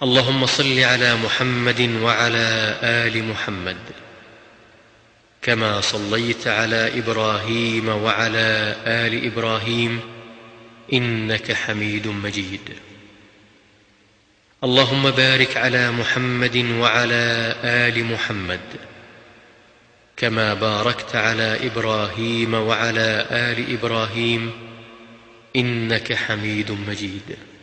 اللهم صل على محمد وعلى آل محمد كما صليت على إبراهيم وعلى آل إبراهيم إنك حميد مجيد. اللهم بارك على محمد وعلى آل محمد كما باركت على إبراهيم وعلى آل إبراهيم إنك حميد مجيد.